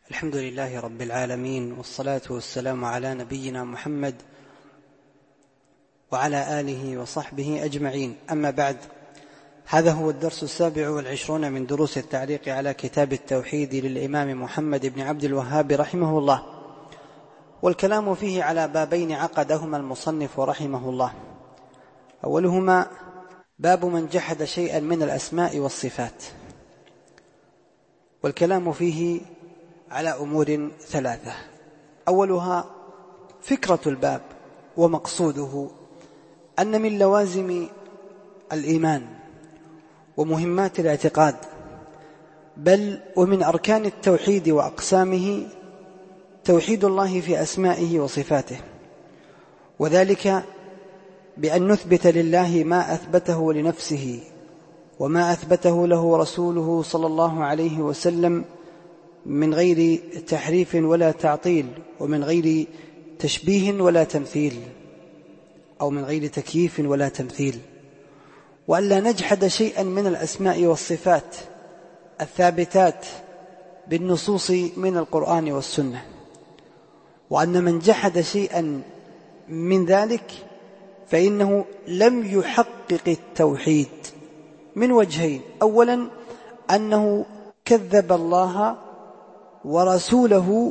الحمد لله رب العالمين، والصلاة والسلام على نبينا محمد وعلى آله وصحبه أجمعين. أما بعد، هذا هو الدرس 27 من دروس التعليق على كتاب التوحيد للإمام محمد بن عبد الوهاب رحمه الله، والكلام فيه على بابين عقدهما المصنف رحمه الله. أولهما باب من جحد شيئا من الأسماء والصفات، والكلام فيه على أمور ثلاثة. أولها فكرة الباب ومقصوده أن من لوازم الإيمان ومهمات الاعتقاد، بل ومن أركان التوحيد وأقسامه، توحيد الله في أسمائه وصفاته، وذلك بأن نثبت لله ما أثبته لنفسه وما أثبته له رسوله صلى الله عليه وسلم من غير تحريف ولا تعطيل، ومن غير تشبيه ولا تمثيل، أو من غير تكييف ولا تمثيل، وألا نجحد شيئا من الأسماء والصفات الثابتات بالنصوص من القرآن والسنة، وأن من جحد شيئا من ذلك فإنه لم يحقق التوحيد من وجهين: أولا أنه كذب الله ورسوله،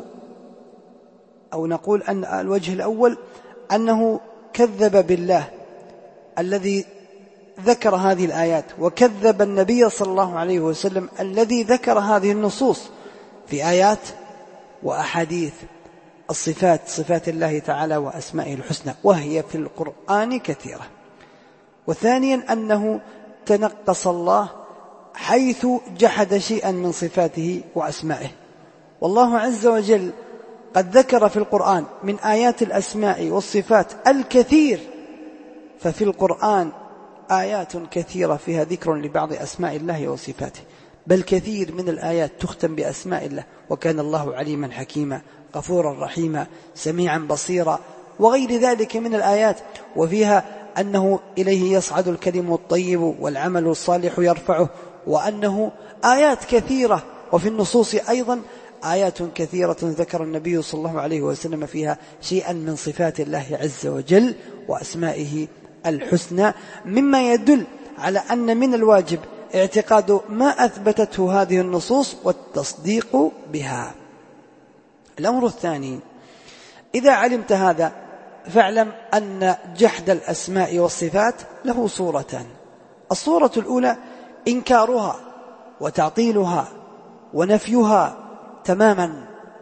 أو نقول أن الوجه الأول أنه كذب بالله الذي ذكر هذه الآيات، وكذب النبي صلى الله عليه وسلم الذي ذكر هذه النصوص في آيات وأحاديث الصفات، صفات الله تعالى وأسمائه الحسنى، وهي في القرآن كثيرة. وثانيا أنه تنقص الله حيث جحد شيئا من صفاته وأسمائه. والله عز وجل قد ذكر في القرآن من آيات الأسماء والصفات الكثير، ففي القرآن آيات كثيرة فيها ذكر لبعض أسماء الله وصفاته، بل كثير من الآيات تختم بأسماء الله: وكان الله عليما حكيما، غفورا رحيما، سميعا بصيرا، وغير ذلك من الآيات، وفيها أنه إليه يصعد الكلم الطيب والعمل الصالح يرفعه، وأنه آيات كثيرة. وفي النصوص أيضا آيات كثيرة ذكر النبي صلى الله عليه وسلم فيها شيئا من صفات الله عز وجل وأسمائه الحسنى، مما يدل على أن من الواجب اعتقاد ما أثبتته هذه النصوص والتصديق بها. الأمر الثاني: إذا علمت هذا فاعلم أن جحد الأسماء والصفات له صورتان. الصورة الأولى إنكارها وتعطيلها ونفيها تماما،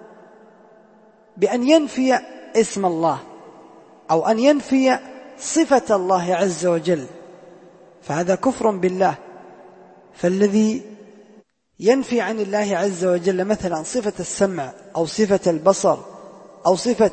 بأن ينفي اسم الله أو أن ينفي صفة الله عز وجل، فهذا كفر بالله. فالذي ينفي عن الله عز وجل مثلا صفة السمع أو صفة البصر أو صفة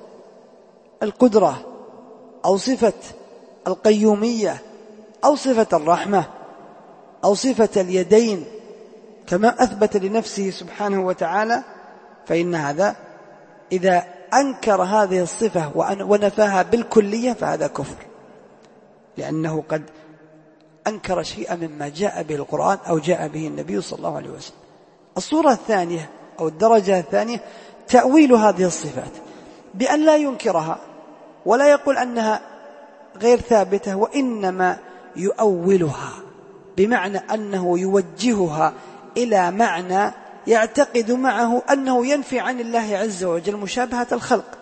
القدرة أو صفة القيومية أو صفة الرحمة أو صفة اليدين كما أثبت لنفسه سبحانه وتعالى، فإن هذا إذا أنكر هذه الصفة ونفاها بالكلية فهذا كفر، لأنه قد أنكر شيئا مما جاء به القرآن أو جاء به النبي صلى الله عليه وسلم. الصورة الثانية أو الدرجة الثانية تأويل هذه الصفات بأن لا ينكرها ولا يقول أنها غير ثابتة، وإنما يؤولها، بمعنى أنه يوجهها إلى معنى يعتقد معه أنه ينفي عن الله عز وجل مشابهة الخلق.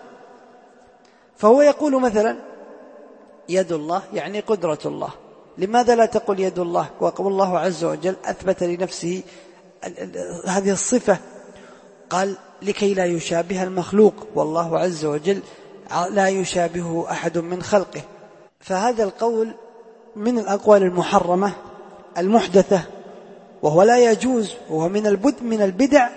فهو يقول مثلا يد الله يعني قدرة الله، لماذا لا تقول يد الله؟ وقال الله عز وجل أثبت لنفسه هذه الصفة، قال لكي لا يشابه المخلوق، والله عز وجل لا يشابه أحد من خلقه. فهذا القول من الأقوال المحرمة المحدثة، وهو لا يجوز، وهو من البدع.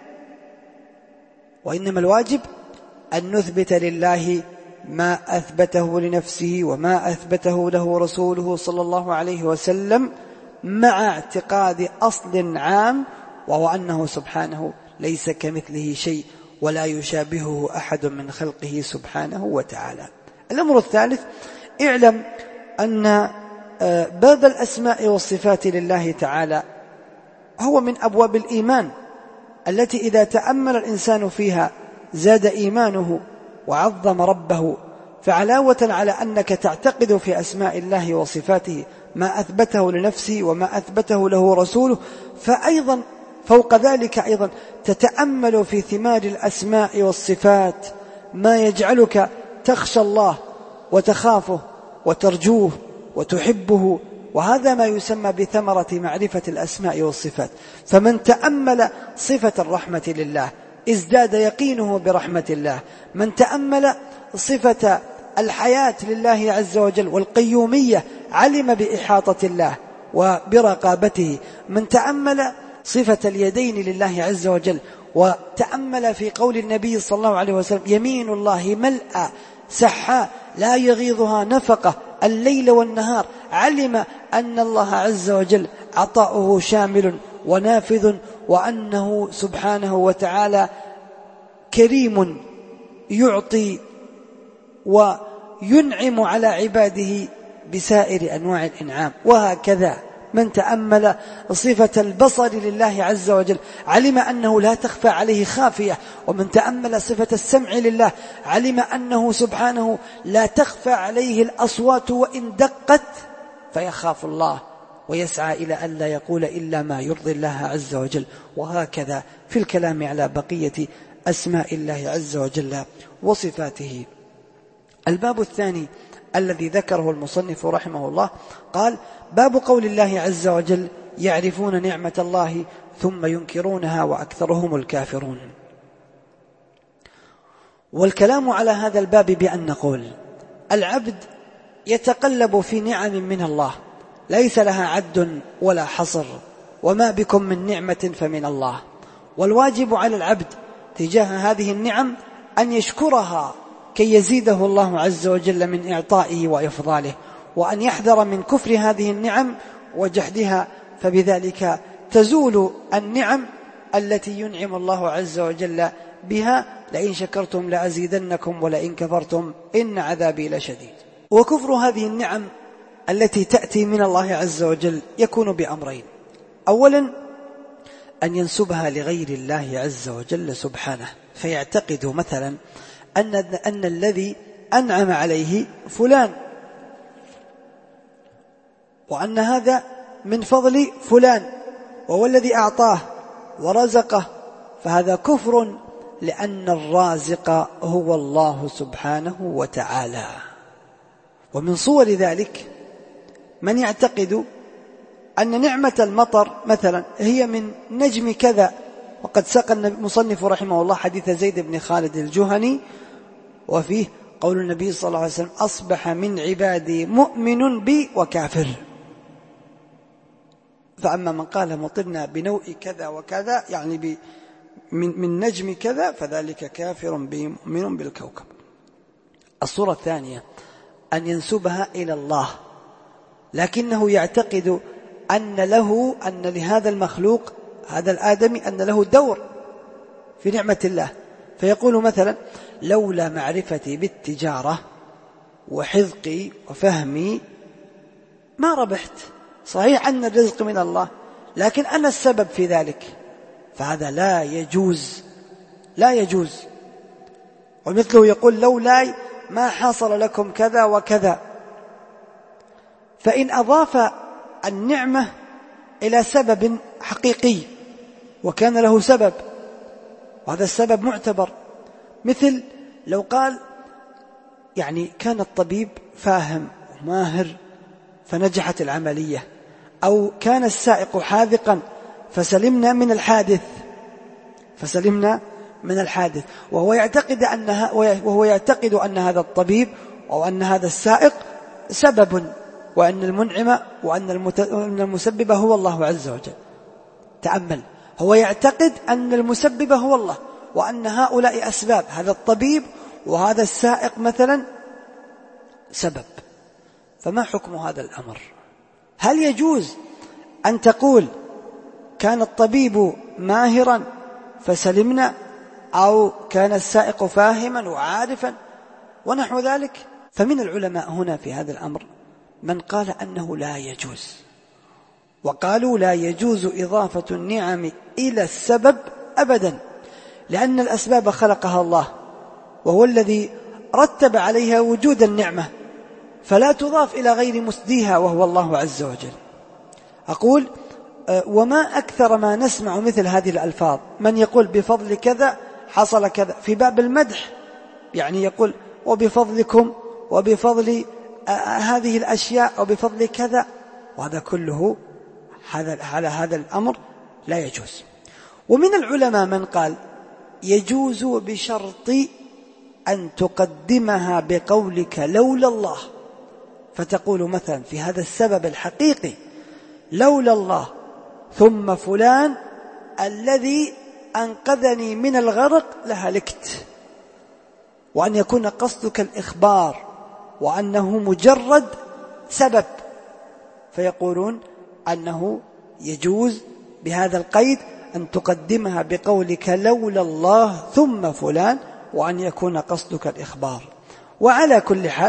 وإنما الواجب أن نثبت لله ما أثبته لنفسه وما أثبته له رسوله صلى الله عليه وسلم، مع اعتقاد أصل عام، وهو أنه سبحانه ليس كمثله شيء ولا يشابهه أحد من خلقه سبحانه وتعالى. الأمر الثالث: اعلم أن باب الأسماء والصفات لله تعالى هو من أبواب الإيمان، التي إذا تأمل الإنسان فيها زاد إيمانه وعظم ربه. فعلاوة على أنك تعتقد في أسماء الله وصفاته ما أثبته لنفسه وما أثبته له رسوله، فأيضا فوق ذلك أيضا تتأمل في ثمار الأسماء والصفات ما يجعلك تخشى الله وتخافه وترجوه وتحبه، وهذا ما يسمى بثمرة معرفة الأسماء والصفات. فمن تأمل صفة الرحمة لله ازداد يقينه برحمة الله، من تأمل صفة الحياة لله عز وجل والقيومية علم بإحاطة الله وبرقابته، من تأمل صفة اليدين لله عز وجل وتأمل في قول النبي صلى الله عليه وسلم يمين الله ملأى سحاء لا يغيضها نفقة الليل والنهار، علم أن الله عز وجل عطاؤه شامل ونافذ، وأنه سبحانه وتعالى كريم يعطي وينعم على عباده بسائر أنواع الإنعام. وهكذا من تأمل صفة البصر لله عز وجل علم أنه لا تخفى عليه خافية، ومن تأمل صفة السمع لله علم أنه سبحانه لا تخفى عليه الأصوات وإن دقت، فيخاف الله ويسعى إلى أن لا يقول إلا ما يرضي الله عز وجل. وهكذا في الكلام على بقية أسماء الله عز وجل وصفاته. الباب الثاني الذي ذكره المصنف رحمه الله قال: باب قول الله عز وجل: يعرفون نعمة الله ثم ينكرونها وأكثرهم الكافرون. والكلام على هذا الباب بأن نقول: العبد يتقلب في نعم من الله ليس لها عد ولا حصر، وما بكم من نعمة فمن الله، والواجب على العبد تجاه هذه النعم أن يشكرها كي يزيده الله عز وجل من إعطائه وإفضاله، وأن يحذر من كفر هذه النعم وجحدها، فبذلك تزول النعم التي ينعم الله عز وجل بها: لئن شكرتم لأزيدنكم ولئن كفرتم إن عذابي لشديد. وكفر هذه النعم التي تأتي من الله عز وجل يكون بأمرين: أولا أن ينسبها لغير الله عز وجل سبحانه، فيعتقد مثلا أن الذي أنعم عليه فلان، وأن هذا من فضل فلان، وهو الذي أعطاه ورزقه، فهذا كفر، لأن الرازق هو الله سبحانه وتعالى. ومن صور ذلك من يعتقد أن نعمة المطر مثلا هي من نجم كذا، وقد ساق المصنف رحمه الله حديث زيد بن خالد الجهني وفيه قول النبي صلى الله عليه وسلم: أصبح من عبادي مؤمن بي وكافر. فأما من قال مطرنا بنوع كذا وكذا، يعني من نجم كذا، فذلك كافر بي مؤمن بالكوكب. الصورة الثانية أن ينسبها إلى الله، لكنه يعتقد أن لهذا المخلوق هذا الآدمي أن له دور في نعمة الله، فيقول مثلا: لولا معرفتي بالتجارة وحذقي وفهمي ما ربحت. صحيح أن الرزق من الله، لكن أنا السبب في ذلك، فهذا لا يجوز. ومثله يقول: لولا ما حصل لكم كذا وكذا. فإن أضاف النعمة إلى سبب حقيقي وكان له سبب، وهذا السبب معتبر، مثل لو قال يعني كان الطبيب فاهم وماهر فنجحت العملية، أو كان السائق حاذقا فسلمنا من الحادث، وهو يعتقد أن هذا الطبيب أو أن هذا السائق سبب، وأن المنعم وأن المسبب هو الله عز وجل. تأمل، هو يعتقد أن المسبب هو الله، وأن هؤلاء أسباب، هذا الطبيب وهذا السائق مثلا سبب. فما حكم هذا الأمر؟ هل يجوز أن تقول كان الطبيب ماهرا فسلمنا، أو كان السائق فاهما وعارفا ونحو ذلك؟ فمن العلماء هنا في هذا الأمر من قال أنه لا يجوز، وقالوا لا يجوز إضافة النعم إلى السبب أبدا، لأن الأسباب خلقها الله، وهو الذي رتب عليها وجود النعمة، فلا تضاف إلى غير مسديها وهو الله عز وجل. أقول وما أكثر ما نسمع مثل هذه الألفاظ، من يقول بفضل كذا حصل كذا في باب المدح، يعني يقول وبفضلكم وبفضل هذه الأشياء وبفضل كذا، وهذا كله على هذا الأمر لا يجوز. ومن العلماء من قال يجوز بشرط أن تقدمها بقولك لولا الله، فتقول مثلا في هذا السبب الحقيقي لولا الله ثم فلان الذي أنقذني من الغرق لهلكت، وأن يكون قصدك الإخبار وأنه مجرد سبب، فيقولون أنه يجوز بهذا القيد أن تقدمها بقولك لولا الله ثم فلان، وأن يكون قصدك الإخبار. وعلى كل حال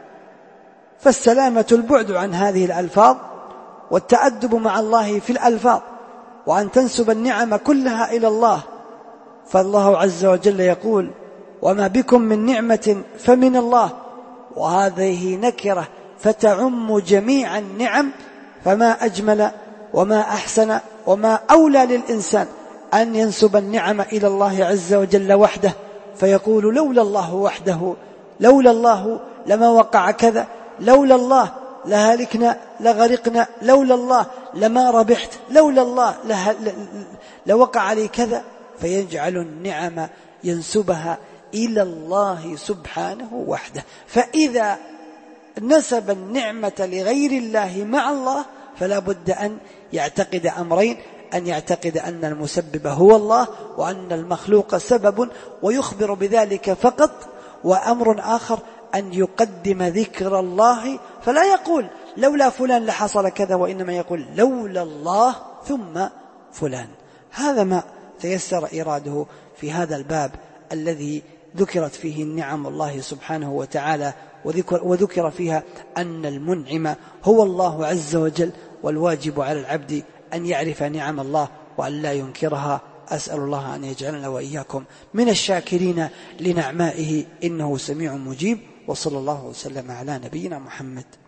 فالسلامة البعد عن هذه الألفاظ والتأدب مع الله في الألفاظ، وأن تنسب النعم كلها إلى الله، فالله عز وجل يقول وما بكم من نعمة فمن الله، وهذه نكرة فتعم جميع النعم، فما أجمل وما أحسن وما أولى للإنسان أن ينسب النعم إلى الله عز وجل وحده، فيقول لولا الله وحده، لولا الله لما وقع كذا، لولا الله لهلكنا لغرقنا، لولا الله لما ربحت، لولا الله لوقع علي كذا، فيجعل النعم ينسبها إلى الله سبحانه وحده. فإذا نسب النعمة لغير الله مع الله فلا بد أن يعتقد أمرين: أن يعتقد أن المسبب هو الله، وأن المخلوق سبب ويخبر بذلك فقط. وأمر آخر أن يقدم ذكر الله، فلا يقول لولا فلان لحصل كذا، وإنما يقول لولا الله ثم فلان. هذا ما تيسر إراده في هذا الباب الذي ذكرت فيه النعم الله سبحانه وتعالى، وذكر فيها أن المنعم هو الله عز وجل، والواجب على العبد أن يعرف نعم الله وأن لا ينكرها. أسأل الله أن يجعلنا وإياكم من الشاكرين لنعمائه، إنه سميع مجيب. وصلى الله وسلم على نبينا محمد.